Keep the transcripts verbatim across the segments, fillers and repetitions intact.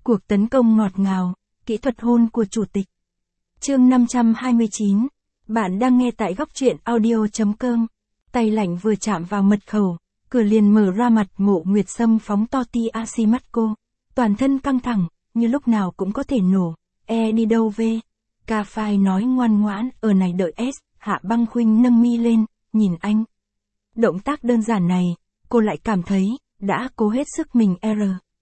Cuộc tấn công ngọt ngào, kỹ thuật hôn của chủ tịch. Chương năm trăm hai mươi chín. Bạn đang nghe tại góc truyện audio chấm com. Tay lạnh vừa chạm vào mật khẩu, cửa liền mở ra, mặt Mộ Nguyệt Sâm phóng to tia xi mắt cô. Toàn thân căng thẳng, như lúc nào cũng có thể nổ. E đi đâu về? Ca phai nói ngoan ngoãn, ở này đợi S. Hạ Băng Khuynh nâng mi lên, nhìn anh. Động tác đơn giản này, cô lại cảm thấy, đã cố hết sức mình R.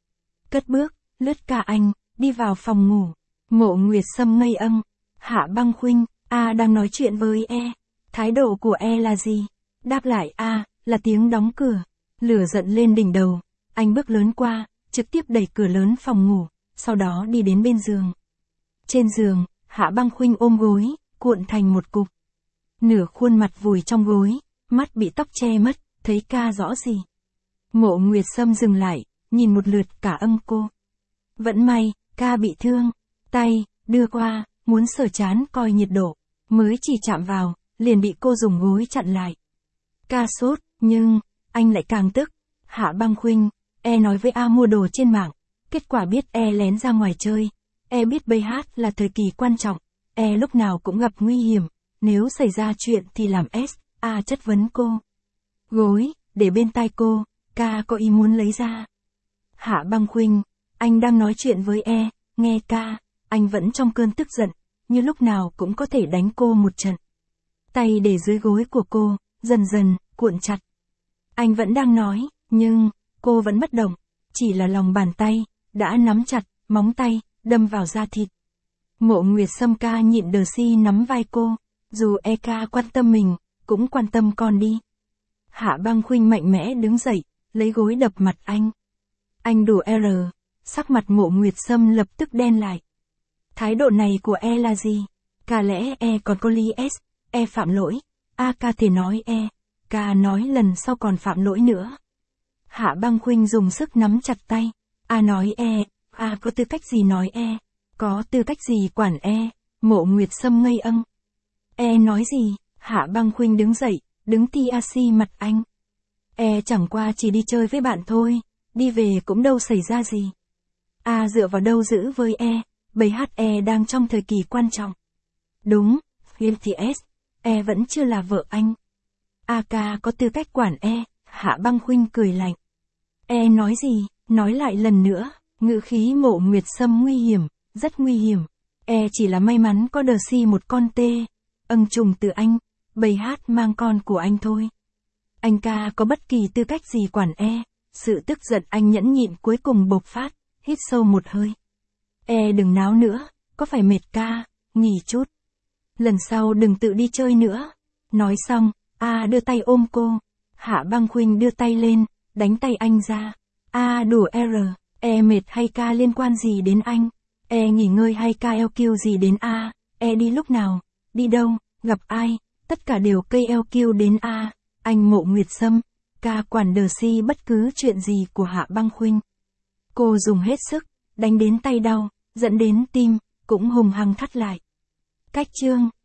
Cất bước, lướt ca anh, đi vào phòng ngủ. Mộ Nguyệt Sâm ngây âng. Hạ Băng Khuynh, A đang nói chuyện với E. Thái độ của E là gì? Đáp lại A, là tiếng đóng cửa. Lửa giận lên đỉnh đầu. Anh bước lớn qua, trực tiếp đẩy cửa lớn phòng ngủ, sau đó đi đến bên giường. Trên giường, Hạ Băng Khuynh ôm gối, cuộn thành một cục. Nửa khuôn mặt vùi trong gối, mắt bị tóc che mất, thấy ca rõ gì. Mộ Nguyệt Sâm dừng lại, nhìn một lượt cả âm cô. Vẫn may, ca bị thương. Tay, đưa qua, muốn sờ chán coi nhiệt độ. Mới chỉ chạm vào, liền bị cô dùng gối chặn lại. Ca sốt, nhưng, anh lại càng tức. Hạ Băng Khuynh, E nói với A mua đồ trên mạng. Kết quả biết E lén ra ngoài chơi. E biết bê hát là thời kỳ quan trọng. E lúc nào cũng gặp nguy hiểm. Nếu xảy ra chuyện thì làm S. A chất vấn cô. Gối, để bên tai cô. Ca có ý muốn lấy ra. Hạ Băng Khuynh, anh đang nói chuyện với E. Nghe ca, anh vẫn trong cơn tức giận. Như lúc nào cũng có thể đánh cô một trận. Tay để dưới gối của cô, dần dần, cuộn chặt. Anh vẫn đang nói, nhưng, cô vẫn bất động. Chỉ là lòng bàn tay, đã nắm chặt, móng tay, đâm vào da thịt. Mộ Nguyệt Sâm ca nhịn đờ si nắm vai cô. Dù E ca quan tâm mình, cũng quan tâm con đi. Hạ Băng Khuynh mạnh mẽ đứng dậy, lấy gối đập mặt anh. Anh đủ R. Sắc mặt Mộ Nguyệt Sâm lập tức đen lại. Thái độ này của E là gì? Cả lẽ E còn có lý S. E phạm lỗi. A ca thể nói E. Ca nói lần sau còn phạm lỗi nữa. Hạ Băng Khuynh dùng sức nắm chặt tay. A nói E. A có tư cách gì nói E? Có tư cách gì quản E? Mộ Nguyệt Sâm ngây âng. E nói gì? Hạ Băng Khuynh đứng dậy, đứng tia xi mặt anh. E chẳng qua chỉ đi chơi với bạn thôi. Đi về cũng đâu xảy ra gì. A dựa vào đâu giữ với E? bê hát E đang trong thời kỳ quan trọng. Đúng, Phim thì S. E vẫn chưa là vợ anh. A ca có tư cách quản E. Hạ Băng Khuynh cười lạnh. E nói gì? Nói lại lần nữa. Ngữ khí Mộ Nguyệt Sâm nguy hiểm, rất nguy hiểm. E chỉ là may mắn có đờ si một con tê. Âng trùng từ anh. bê hát mang con của anh thôi. Anh ca có bất kỳ tư cách gì quản E. Sự tức giận anh nhẫn nhịn cuối cùng bộc phát. Hít sâu một hơi. E đừng náo nữa. Có phải mệt ca? Nghỉ chút. Lần sau đừng tự đi chơi nữa. Nói xong, A đưa tay ôm cô. Hạ Băng Khuynh đưa tay lên, đánh tay anh ra. A đủ R. E mệt hay ca liên quan gì đến anh? E nghỉ ngơi hay ca eo kiu gì đến A? E đi lúc nào? Đi đâu? Gặp ai? Tất cả đều cây eo kiu đến A. Anh Mộ Nguyệt Sâm. Ca quản đờ si bất cứ chuyện gì của Hạ Băng Khuynh. Cô dùng hết sức, đánh đến tay đau, dẫn đến tim, cũng hùng hăng thắt lại. Cách chương.